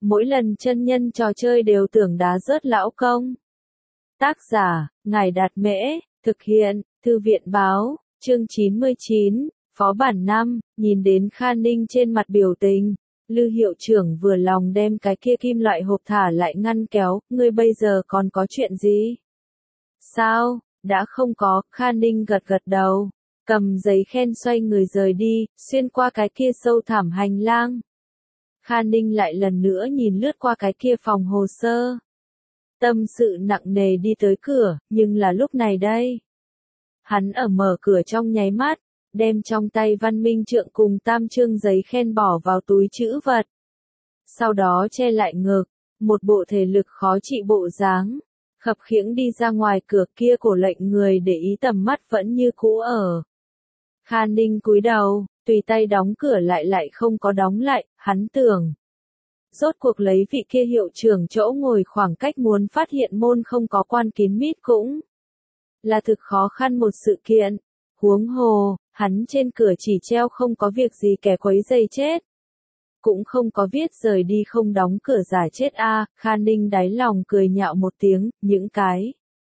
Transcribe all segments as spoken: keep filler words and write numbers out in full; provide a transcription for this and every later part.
mỗi lần chân nhân trò chơi đều tưởng đá rớt lão công. Tác giả, Ngài Đạt Mễ, thực hiện, Thư viện Báo, chương chín mươi chín, Phó bản năm, nhìn đến Kha Ninh trên mặt biểu tình. Lư hiệu trưởng vừa lòng đem cái kia kim loại hộp thả lại ngăn kéo, ngươi bây giờ còn có chuyện gì? Sao, đã không có, Kha Ninh gật gật đầu, cầm giấy khen xoay người rời đi, xuyên qua cái kia sâu thẳm hành lang. Kha Ninh lại lần nữa nhìn lướt qua cái kia phòng hồ sơ. Tâm sự nặng nề đi tới cửa, nhưng là lúc này đây. Hắn ở mở cửa trong nháy mắt, đem trong tay văn minh trượng cùng tam chương giấy khen bỏ vào túi trữ vật. Sau đó che lại ngực, một bộ thể lực khó trị bộ dáng, khập khiễng đi ra ngoài cửa kia cổ lệnh người để ý tầm mắt vẫn như cũ ở. Kha Ninh cúi đầu, tùy tay đóng cửa lại lại không có đóng lại, hắn tưởng. Rốt cuộc lấy vị kia hiệu trưởng chỗ ngồi khoảng cách muốn phát hiện môn không có quan kín mít cũng là thực khó khăn một sự kiện. Huống hồ, hắn trên cửa chỉ treo không có việc gì kẻ quấy rầy chết. Cũng không có viết rời đi không đóng cửa giả chết a. À, Kha Ninh đáy lòng cười nhạo một tiếng, những cái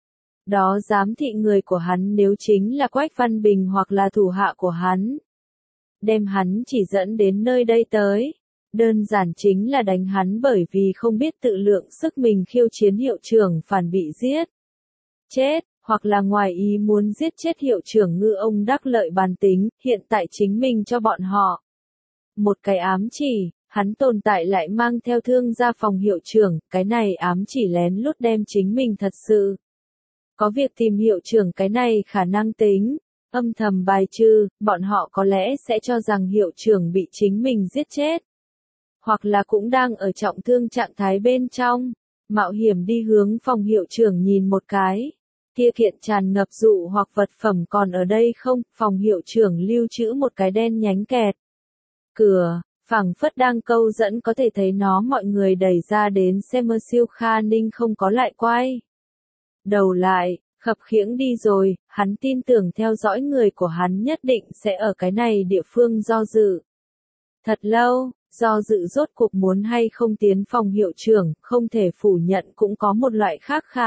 đó giám thị người của hắn nếu chính là Quách Văn Bình hoặc là thủ hạ của hắn. Đem hắn chỉ dẫn đến nơi đây tới. Đơn giản chính là đánh hắn bởi vì không biết tự lượng sức mình khiêu chiến hiệu trưởng phản bị giết. Chết, hoặc là ngoài ý muốn giết chết hiệu trưởng ngư ông đắc lợi bàn tính, hiện tại chính mình cho bọn họ. Một cái ám chỉ, hắn tồn tại lại mang theo thương ra phòng hiệu trưởng, cái này ám chỉ lén lút đem chính mình thật sự. Có việc tìm hiệu trưởng cái này khả năng tính, âm thầm bài trừ, bọn họ có lẽ sẽ cho rằng hiệu trưởng bị chính mình giết chết. Hoặc là cũng đang ở trọng thương trạng thái bên trong, mạo hiểm đi hướng phòng hiệu trưởng nhìn một cái. Kia kiện tràn ngập dụ hoặc vật phẩm còn ở đây không, phòng hiệu trưởng lưu trữ một cái đen nhánh kẹt. Cửa, phảng phất đang câu dẫn có thể thấy nó mọi người đẩy ra đến xem mơ siêu. Kha Ninh không có lại quay. Đầu lại, khập khiễng đi rồi, hắn tin tưởng theo dõi người của hắn nhất định sẽ ở cái này địa phương do dự. Thật lâu, do dự rốt cuộc muốn hay không tiến phòng hiệu trưởng, không thể phủ nhận cũng có một loại khác khả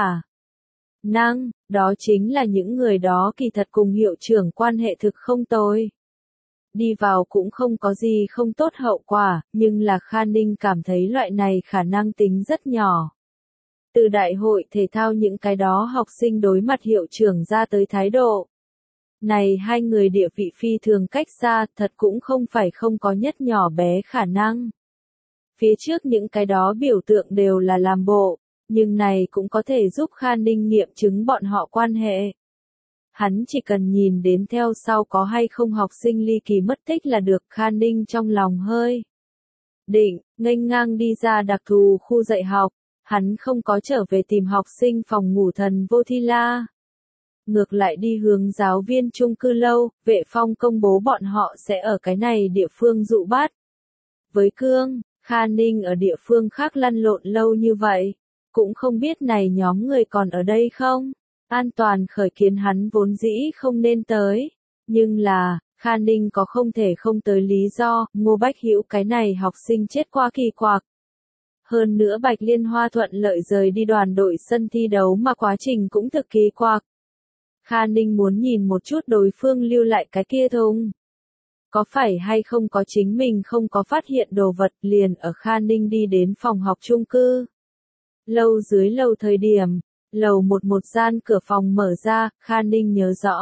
năng, đó chính là những người đó kỳ thật cùng hiệu trưởng quan hệ thực không tồi. Đi vào cũng không có gì không tốt hậu quả, nhưng là Kha Ninh cảm thấy loại này khả năng tính rất nhỏ. Từ đại hội thể thao những cái đó học sinh đối mặt hiệu trưởng ra tới thái độ. Này hai người địa vị phi thường cách xa, thật cũng không phải không có nhất nhỏ bé khả năng. Phía trước những cái đó biểu tượng đều là làm bộ, nhưng này cũng có thể giúp Kha Ninh nghiệm chứng bọn họ quan hệ. Hắn chỉ cần nhìn đến theo sau có hay không học sinh ly kỳ mất tích là được. Kha Ninh trong lòng hơi định, nghênh ngang đi ra đặc thù khu dạy học, hắn không có trở về tìm học sinh phòng ngủ thần vô thi la. Ngược lại đi hướng giáo viên chung cư lâu, Vệ Phong công bố bọn họ sẽ ở cái này địa phương dụ bắt. Với Cương, Kha Ninh ở địa phương khác lăn lộn lâu như vậy, cũng không biết này nhóm người còn ở đây không. An toàn khởi kiến hắn vốn dĩ không nên tới, nhưng là, Kha Ninh có không thể không tới lý do, Ngô Bách Hữu cái này học sinh chết qua kỳ quặc. Hơn nữa Bạch Liên Hoa thuận lợi rời đi đoàn đội sân thi đấu mà quá trình cũng thực kỳ quặc. Kha Ninh muốn nhìn một chút đối phương lưu lại cái kia thùng. Có phải hay không có chính mình không có phát hiện đồ vật liền ở Kha Ninh đi đến phòng học chung cư. Lâu dưới lầu thời điểm, lầu một một gian cửa phòng mở ra, Kha Ninh nhớ rõ.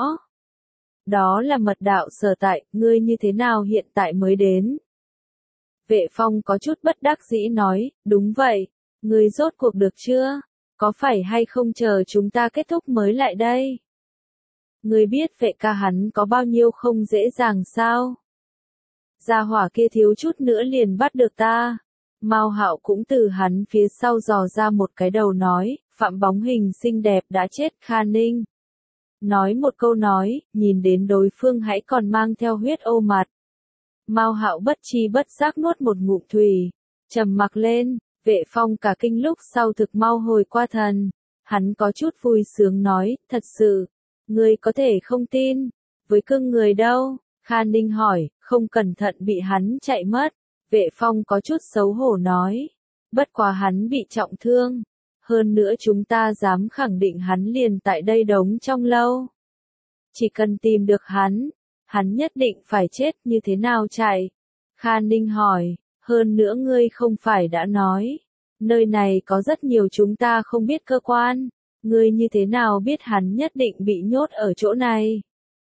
Đó là mật đạo sở tại, ngươi như thế nào hiện tại mới đến? Vệ Phong có chút bất đắc dĩ nói, đúng vậy, ngươi rốt cuộc được chưa? Có phải hay không chờ chúng ta kết thúc mới lại đây? Ngươi biết vệ ca hắn có bao nhiêu không dễ dàng sao? Gia hỏa kia thiếu chút nữa liền bắt được ta. Mao Hạo cũng từ hắn phía sau dò ra một cái đầu nói, Phạm bóng hình xinh đẹp đã chết. Kha Ninh nói một câu nói, nhìn đến đối phương hãy còn mang theo huyết ô mặt. Mao Hạo bất chi bất giác nuốt một ngụm thủy, trầm mặc lên. Vệ Phong cả kinh lúc sau thực mau hồi qua thần, hắn có chút vui sướng nói, thật sự, ngươi có thể không tin, với Cương người đâu? Kha Ninh hỏi, không cẩn thận bị hắn chạy mất. Vệ Phong có chút xấu hổ nói, bất quá hắn bị trọng thương. Hơn nữa chúng ta dám khẳng định hắn liền tại đây đống trong lâu. Chỉ cần tìm được hắn, hắn nhất định phải chết, như thế nào chạy? Kha Ninh hỏi, hơn nữa ngươi không phải đã nói, nơi này có rất nhiều chúng ta không biết cơ quan, ngươi như thế nào biết hắn nhất định bị nhốt ở chỗ này?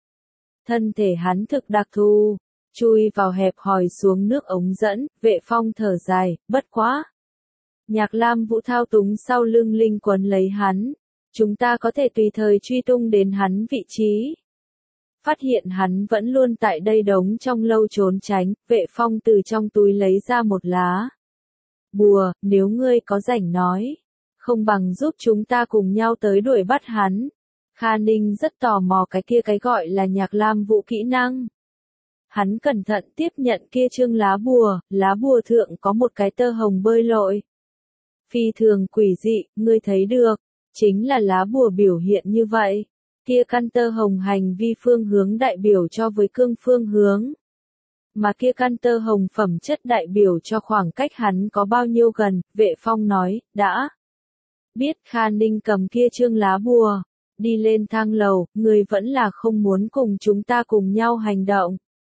Thân thể hắn thực đặc thù, chui vào hẹp hòi xuống nước ống dẫn, Vệ Phong thở dài, bất quá. Nhạc Lam Vũ thao túng sau lưng linh quấn lấy hắn, chúng ta có thể tùy thời truy tung đến hắn vị trí. Phát hiện hắn vẫn luôn tại đây đống trong lâu trốn tránh, Vệ Phong từ trong túi lấy ra một lá bùa, nếu ngươi có rảnh nói, không bằng giúp chúng ta cùng nhau tới đuổi bắt hắn. Kha Ninh rất tò mò cái kia cái gọi là Nhạc Lam Vũ kỹ năng. Hắn cẩn thận tiếp nhận kia chương lá bùa, lá bùa thượng có một cái tơ hồng bơi lội. Phi thường quỷ dị, ngươi thấy được, chính là lá bùa biểu hiện như vậy. Kia căn tơ hồng hành vi phương hướng đại biểu cho với cương phương hướng. Mà kia căn tơ hồng phẩm chất đại biểu cho khoảng cách hắn có bao nhiêu gần, Vệ Phong nói, đã. Biết Kha Ninh cầm kia chương lá bùa, đi lên thang lầu, người vẫn là không muốn cùng chúng ta cùng nhau hành động.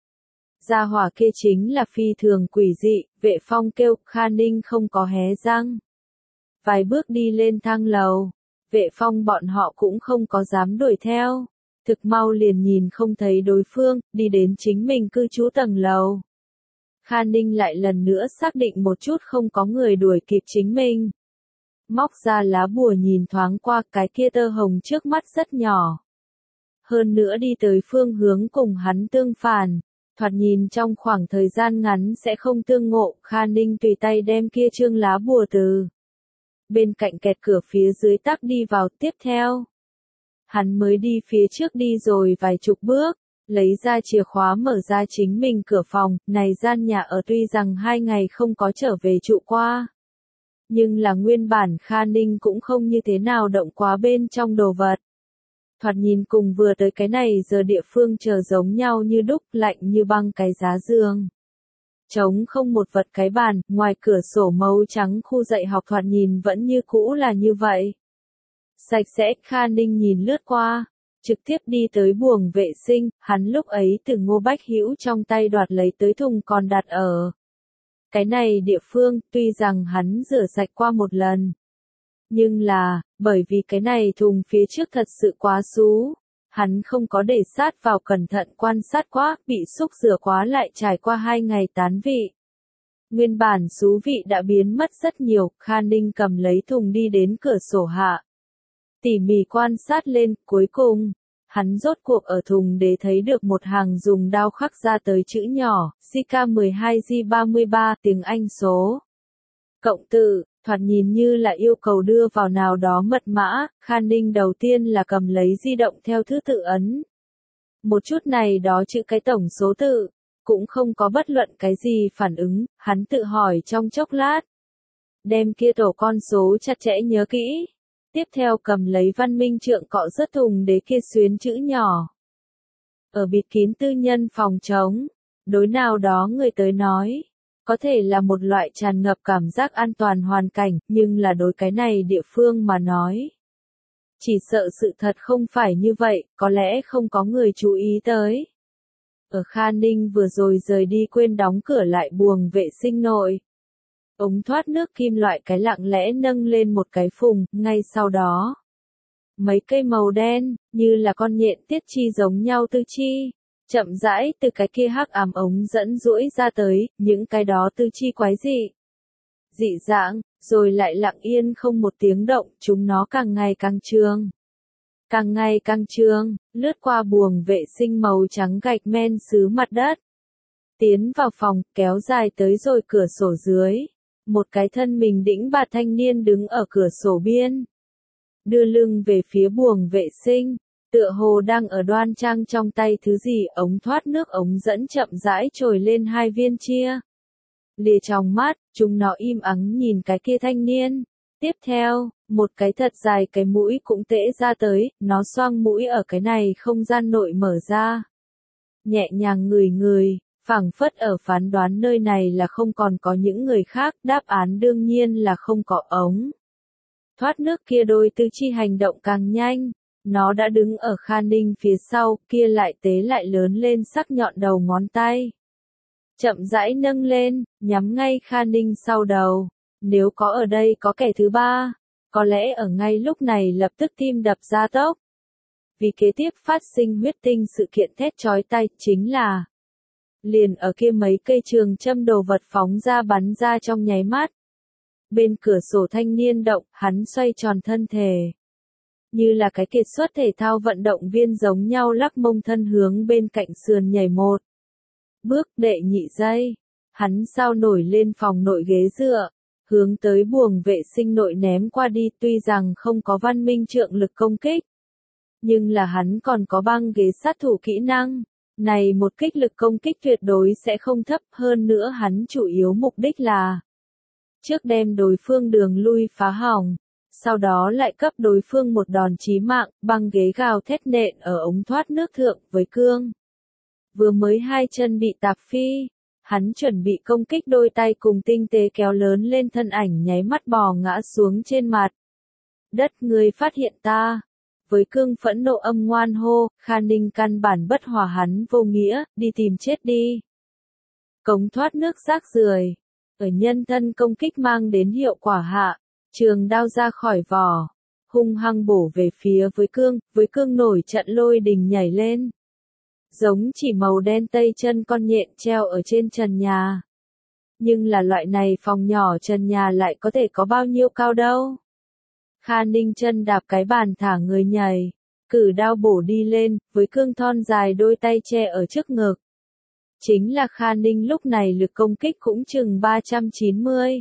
Gia hỏa kia chính là phi thường quỷ dị, Vệ Phong kêu, Kha Ninh không có hé răng. Vài bước đi lên thang lầu, Vệ Phong bọn họ cũng không có dám đuổi theo. Thực mau liền nhìn không thấy đối phương, đi đến chính mình cư trú tầng lầu. Kha Ninh lại lần nữa xác định một chút không có người đuổi kịp chính mình. Móc ra lá bùa nhìn thoáng qua, cái kia tơ hồng trước mắt rất nhỏ. Hơn nữa đi tới phương hướng cùng hắn tương phản, thoạt nhìn trong khoảng thời gian ngắn sẽ không tương ngộ. Kha Ninh tùy tay đem kia chương lá bùa từ bên cạnh kẹt cửa phía dưới tắc đi vào, tiếp theo. Hắn mới đi phía trước đi rồi vài chục bước, lấy ra chìa khóa mở ra chính mình cửa phòng, này gian nhà ở tuy rằng hai ngày không có trở về trụ qua. Nhưng là nguyên bản Kha Ninh cũng không như thế nào động quá bên trong đồ vật. Thoạt nhìn cùng vừa tới cái này giờ địa phương chờ giống nhau như đúc, lạnh như băng cái giá giường. Trống không một vật cái bàn, ngoài cửa sổ màu trắng khu dạy học thoạt nhìn vẫn như cũ là như vậy. Sạch sẽ, Kha Ninh nhìn lướt qua, trực tiếp đi tới buồng vệ sinh, hắn lúc ấy từ Ngô Bách Hữu trong tay đoạt lấy tới thùng còn đặt ở cái này địa phương, tuy rằng hắn rửa sạch qua một lần. Nhưng là, bởi vì cái này thùng phía trước thật sự quá xú, hắn không có để sát vào cẩn thận quan sát quá, bị xúc rửa quá lại trải qua hai ngày tán vị. Nguyên bản xú vị đã biến mất rất nhiều, Kha Ninh cầm lấy thùng đi đến cửa sổ hạ. Tỉ mỉ quan sát lên, cuối cùng, hắn rốt cuộc ở thùng để thấy được một hàng dùng đao khắc ra tới chữ nhỏ, C K mười hai G ba mươi ba, tiếng Anh số. Cộng tự, thoạt nhìn như là yêu cầu đưa vào nào đó mật mã, Kha Ninh đầu tiên là cầm lấy di động theo thứ tự ấn. Một chút này đó chữ cái tổng số tự, cũng không có bất luận cái gì phản ứng, hắn tự hỏi trong chốc lát. Đem kia tổ con số chặt chẽ nhớ kỹ. Tiếp theo cầm lấy văn minh trượng cọ rớt thùng đế kia xuyến chữ nhỏ. Ở bịt kín tư nhân phòng trống, đối nào đó người tới nói, có thể là một loại tràn ngập cảm giác an toàn hoàn cảnh, nhưng là đối cái này địa phương mà nói. Chỉ sợ sự thật không phải như vậy, có lẽ không có người chú ý tới. Ở Kha Ninh vừa rồi rời đi quên đóng cửa lại buồng vệ sinh nội. Ống thoát nước kim loại cái lặng lẽ nâng lên một cái phùng, ngay sau đó. Mấy cây màu đen, như là con nhện tiết chi giống nhau tư chi, chậm rãi từ cái kia hắc ám ống dẫn duỗi ra tới, những cái đó tư chi quái dị. Dị dạng, rồi lại lặng yên không một tiếng động, chúng nó càng ngày càng trương. Càng ngày càng trương, lướt qua buồng vệ sinh màu trắng gạch men sứ mặt đất. Tiến vào phòng, kéo dài tới rồi cửa sổ dưới. Một cái thân mình đĩnh bạt thanh niên đứng ở cửa sổ biên. Đưa lưng về phía buồng vệ sinh, tựa hồ đang ở đoan trang trong tay thứ gì, ống thoát nước ống dẫn chậm rãi trồi lên hai viên chia. Lìa trong mắt, chúng nó im ắng nhìn cái kia thanh niên. Tiếp theo, một cái thật dài cái mũi cũng tễ ra tới, nó xoang mũi ở cái này không gian nội mở ra. Nhẹ nhàng ngửi ngửi, phảng phất ở phán đoán nơi này là không còn có những người khác, đáp án đương nhiên là không có ống thoát nước kia. Đôi tứ chi hành động càng nhanh, nó đã đứng ở Kha Ninh phía sau, kia lại tế lại lớn lên sắc nhọn đầu ngón tay. Chậm rãi nâng lên, nhắm ngay Kha Ninh sau đầu. Nếu có ở đây có kẻ thứ ba, có lẽ ở ngay lúc này lập tức tim đập gia tốc. Vì kế tiếp phát sinh huyết tinh sự kiện thét chói tai chính là liền ở kia mấy cây trường châm đồ vật phóng ra bắn ra trong nháy mắt. Bên cửa sổ thanh niên động, hắn xoay tròn thân thể. Như là cái kiệt xuất thể thao vận động viên giống nhau lắc mông thân hướng bên cạnh sườn nhảy một bước. Đệ nhị giây, hắn sao nổi lên phòng nội ghế dựa, hướng tới buồng vệ sinh nội ném qua đi. Tuy rằng không có văn minh trượng lực công kích, nhưng là hắn còn có băng ghế sát thủ kỹ năng. Này một kích lực công kích tuyệt đối sẽ không thấp, hơn nữa hắn chủ yếu mục đích là trước đem đối phương đường lui phá hỏng, sau đó lại cấp đối phương một đòn chí mạng. Băng ghế gào thét nện ở ống thoát nước thượng với cương. Vừa mới hai chân bị tạp phi, hắn chuẩn bị công kích, đôi tay cùng tinh tế kéo lớn lên thân ảnh nháy mắt bò ngã xuống trên mặt đất. Người phát hiện ta. Với cương phẫn nộ âm ngoan hô, Kha Ninh căn bản bất hòa hắn vô nghĩa, đi tìm chết đi. Cống thoát nước rác rưởi, ở nhân thân công kích mang đến hiệu quả hạ, trường đao ra khỏi vỏ, hung hăng bổ về phía với cương. Với cương nổi trận lôi đình nhảy lên, giống chỉ màu đen tây chân con nhện treo ở trên trần nhà. Nhưng là loại này phòng nhỏ trần nhà lại có thể có bao nhiêu cao đâu. Kha Ninh chân đạp cái bàn thả người nhảy, cử đao bổ đi lên, với cương thon dài đôi tay che ở trước ngực. Chính là Kha Ninh lúc này lực công kích cũng chừng ba trăm chín mươi.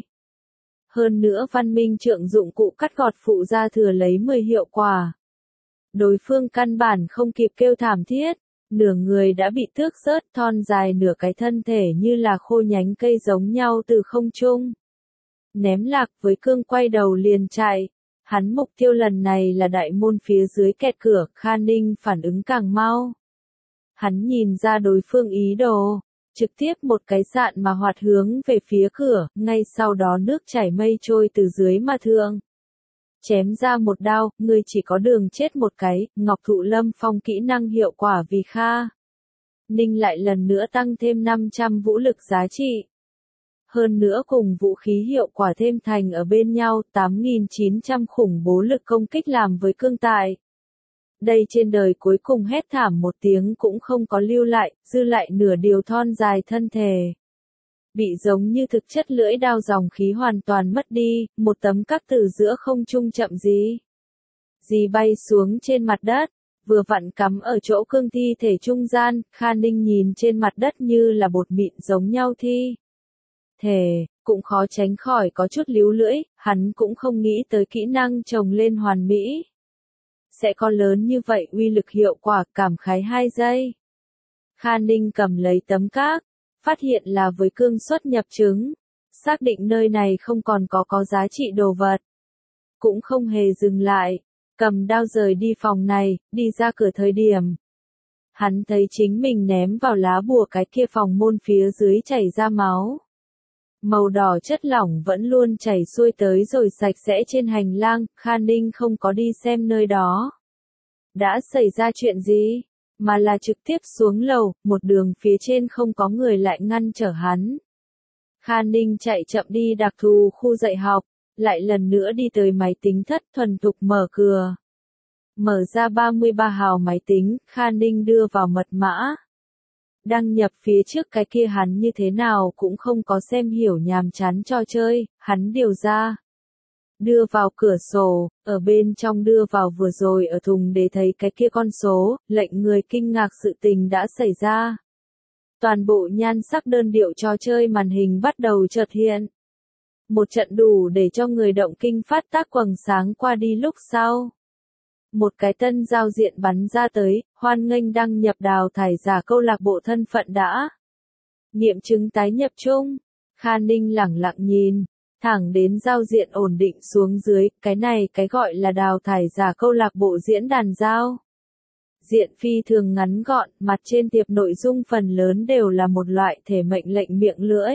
Hơn nữa văn minh trượng dụng cụ cắt gọt phụ ra thừa lấy mười hiệu quả. Đối phương căn bản không kịp kêu thảm thiết, nửa người đã bị tước rớt, thon dài nửa cái thân thể như là khô nhánh cây giống nhau từ không trung ném lạc. Với cương quay đầu liền chạy. Hắn mục tiêu lần này là đại môn phía dưới kẹt cửa. Kha Ninh phản ứng càng mau. Hắn nhìn ra đối phương ý đồ, trực tiếp một cái dạn mà hoạt hướng về phía cửa, ngay sau đó nước chảy mây trôi từ dưới mà thượng. Chém ra một đao, ngươi chỉ có đường chết một cái. Ngọc Thụ Lâm Phong kỹ năng hiệu quả vì Kha Ninh lại lần nữa tăng thêm năm trăm vũ lực giá trị. Hơn nữa cùng vũ khí hiệu quả thêm thành ở bên nhau, tám nghìn chín trăm khủng bố lực công kích làm với cương tại đây trên đời cuối cùng hét thảm một tiếng cũng không có lưu lại, dư lại nửa điều thon dài thân thể. Bị giống như thực chất lưỡi đao dòng khí hoàn toàn mất đi, một tấm các từ giữa không trung chậm gì. Dì bay xuống trên mặt đất, vừa vặn cắm ở chỗ cương thi thể trung gian. Kha Ninh nhìn trên mặt đất như là bột mịn giống nhau thi thể, cũng khó tránh khỏi có chút líu lưỡi. Hắn cũng không nghĩ tới kỹ năng chồng lên hoàn mỹ sẽ có lớn như vậy uy lực hiệu quả. Cảm khái hai giây. Kha Ninh cầm lấy tấm các, phát hiện là với cương xuất nhập chứng, xác định nơi này không còn có có giá trị đồ vật. Cũng không hề dừng lại, cầm đao rời đi phòng này. Đi ra cửa thời điểm, hắn thấy chính mình ném vào lá bùa cái kia phòng môn phía dưới chảy ra máu. Màu đỏ chất lỏng vẫn luôn chảy xuôi tới rồi sạch sẽ trên hành lang. Kha Ninh không có đi xem nơi đó đã xảy ra chuyện gì, mà là trực tiếp xuống lầu. Một đường phía trên không có người lại ngăn trở hắn. Kha Ninh chạy chậm đi đặc thù khu dạy học, lại lần nữa đi tới máy tính thất, thuần thục mở cửa. Mở ra ba mươi ba hào máy tính, Kha Ninh đưa vào mật mã. Đăng nhập phía trước cái kia hắn như thế nào cũng không có xem hiểu, nhàm chán trò chơi. Hắn điều ra, đưa vào cửa sổ, ở bên trong đưa vào vừa rồi ở thùng để thấy cái kia con số. Lệnh người kinh ngạc sự tình đã xảy ra. Toàn bộ nhan sắc đơn điệu trò chơi màn hình bắt đầu chợt hiện. Một trận đủ để cho người động kinh phát tác quầng sáng qua đi lúc sau. Một cái tân giao diện bắn ra tới, hoan nghênh đăng nhập đào thải giả câu lạc bộ thân phận đã. Nghiệm chứng tái nhập chung. Kha Ninh lẳng lặng nhìn, thẳng đến giao diện ổn định xuống dưới. Cái này cái gọi là đào thải giả câu lạc bộ diễn đàn giao diện phi thường ngắn gọn, mặt trên thiệp nội dung phần lớn đều là một loại thể mệnh lệnh miệng lưỡi.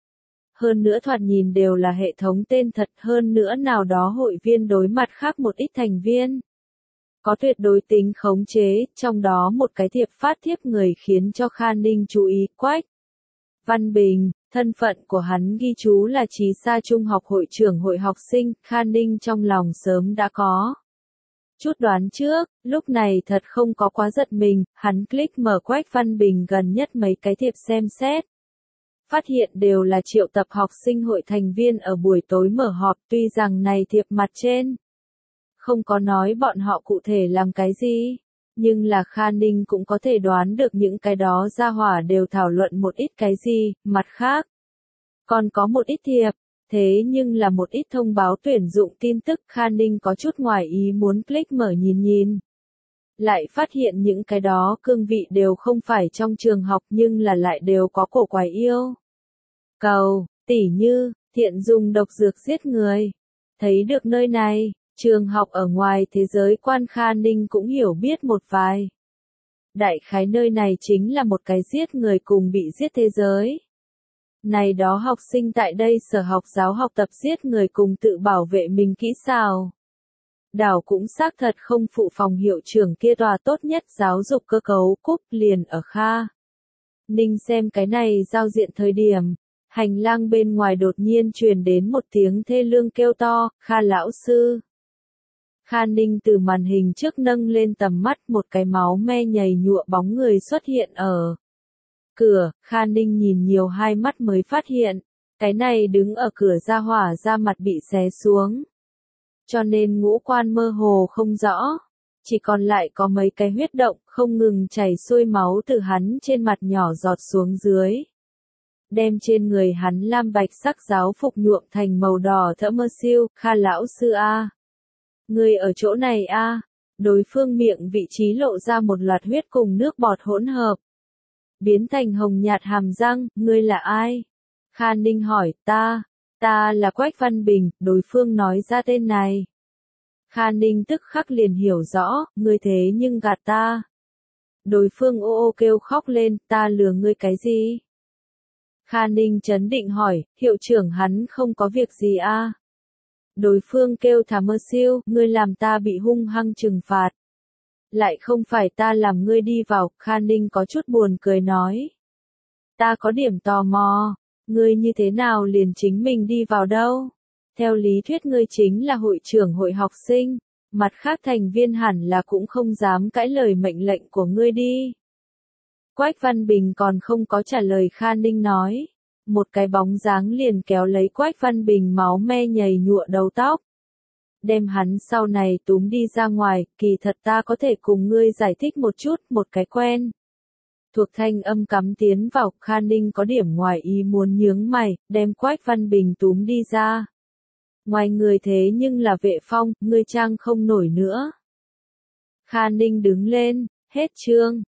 Hơn nữa thoạt nhìn đều là hệ thống tên thật, hơn nữa nào đó hội viên đối mặt khác một ít thành viên. Có tuyệt đối tính khống chế, trong đó một cái thiệp phát thiếp người khiến cho Kha Ninh chú ý. Quách Văn Bình, thân phận của hắn ghi chú là Trí Sa Trung học hội trưởng hội học sinh, Kha Ninh trong lòng sớm đã có chút đoán trước, lúc này thật không có quá giật mình, hắn click mở Quách Văn Bình gần nhất mấy cái thiệp xem xét. Phát hiện đều là triệu tập học sinh hội thành viên ở buổi tối mở họp, tuy rằng này thiệp mặt trên không có nói bọn họ cụ thể làm cái gì, nhưng là Kha Ninh cũng có thể đoán được những cái đó gia hỏa đều thảo luận một ít cái gì. Mặt khác, còn có một ít thiệp, thế nhưng là một ít thông báo tuyển dụng tin tức. Kha Ninh có chút ngoài ý muốn click mở nhìn nhìn. Lại phát hiện những cái đó cương vị đều không phải trong trường học nhưng là lại đều có cổ quái yêu cầu, tỉ như, thiện dùng độc dược giết người. Thấy được nơi này, trường học ở ngoài thế giới quan Kha Ninh cũng hiểu biết một vài. Đại khái nơi này chính là một cái giết người cùng bị giết thế giới. Này đó học sinh tại đây sở học giáo học tập giết người cùng tự bảo vệ mình kỹ xảo. Đảo cũng xác thật không phụ phòng hiệu trưởng kia tòa tốt nhất giáo dục cơ cấu cúp liền ở Kha Ninh xem cái này giao diện thời điểm. Hành lang bên ngoài đột nhiên truyền đến một tiếng thê lương kêu to, Kha lão sư. Kha Ninh từ màn hình trước nâng lên tầm mắt, một cái máu me nhầy nhụa bóng người xuất hiện ở cửa. Kha Ninh nhìn nhiều hai mắt mới phát hiện, cái này đứng ở cửa gia hỏa da mặt bị xé xuống. Cho nên ngũ quan mơ hồ không rõ, chỉ còn lại có mấy cái huyết động không ngừng chảy xuôi máu từ hắn trên mặt nhỏ giọt xuống dưới. Đem trên người hắn lam bạch sắc giáo phục nhuộm thành màu đỏ thẫm mơ siêu. Kha lão sư a, người ở chỗ này a. Đối phương miệng vị trí lộ ra một loạt huyết cùng nước bọt hỗn hợp, biến thành hồng nhạt hàm răng. Ngươi là ai? Kha Ninh hỏi. Ta, ta là Quách Văn Bình. Đối phương nói ra tên này. Kha Ninh tức khắc liền hiểu rõ, ngươi thế nhưng gạt ta. Đối phương ô ô kêu khóc lên, ta lừa ngươi cái gì? Kha Ninh trấn định hỏi, hiệu trưởng hắn không có việc gì a? Đối phương kêu thả mơ siêu, ngươi làm ta bị hung hăng trừng phạt. Lại không phải ta làm ngươi đi vào. Kha Ninh có chút buồn cười nói. Ta có điểm tò mò, ngươi như thế nào liền chính mình đi vào đâu? Theo lý thuyết ngươi chính là hội trưởng hội học sinh, mặt khác thành viên hẳn là cũng không dám cãi lời mệnh lệnh của ngươi đi. Quách Văn Bình còn không có trả lời. Kha Ninh nói, một cái bóng dáng liền kéo lấy Quách Văn Bình máu me nhầy nhụa đầu tóc, đem hắn sau này túm đi ra ngoài. Kỳ thật ta có thể cùng ngươi giải thích một chút, một cái quen thuộc thanh âm cắm tiến vào. Kha Ninh có điểm ngoài ý muốn nhướng mày, đem Quách Văn Bình túm đi ra. Ngoài người thế nhưng là Vệ Phong, ngươi trang không nổi nữa. Kha Ninh đứng lên, hết chương.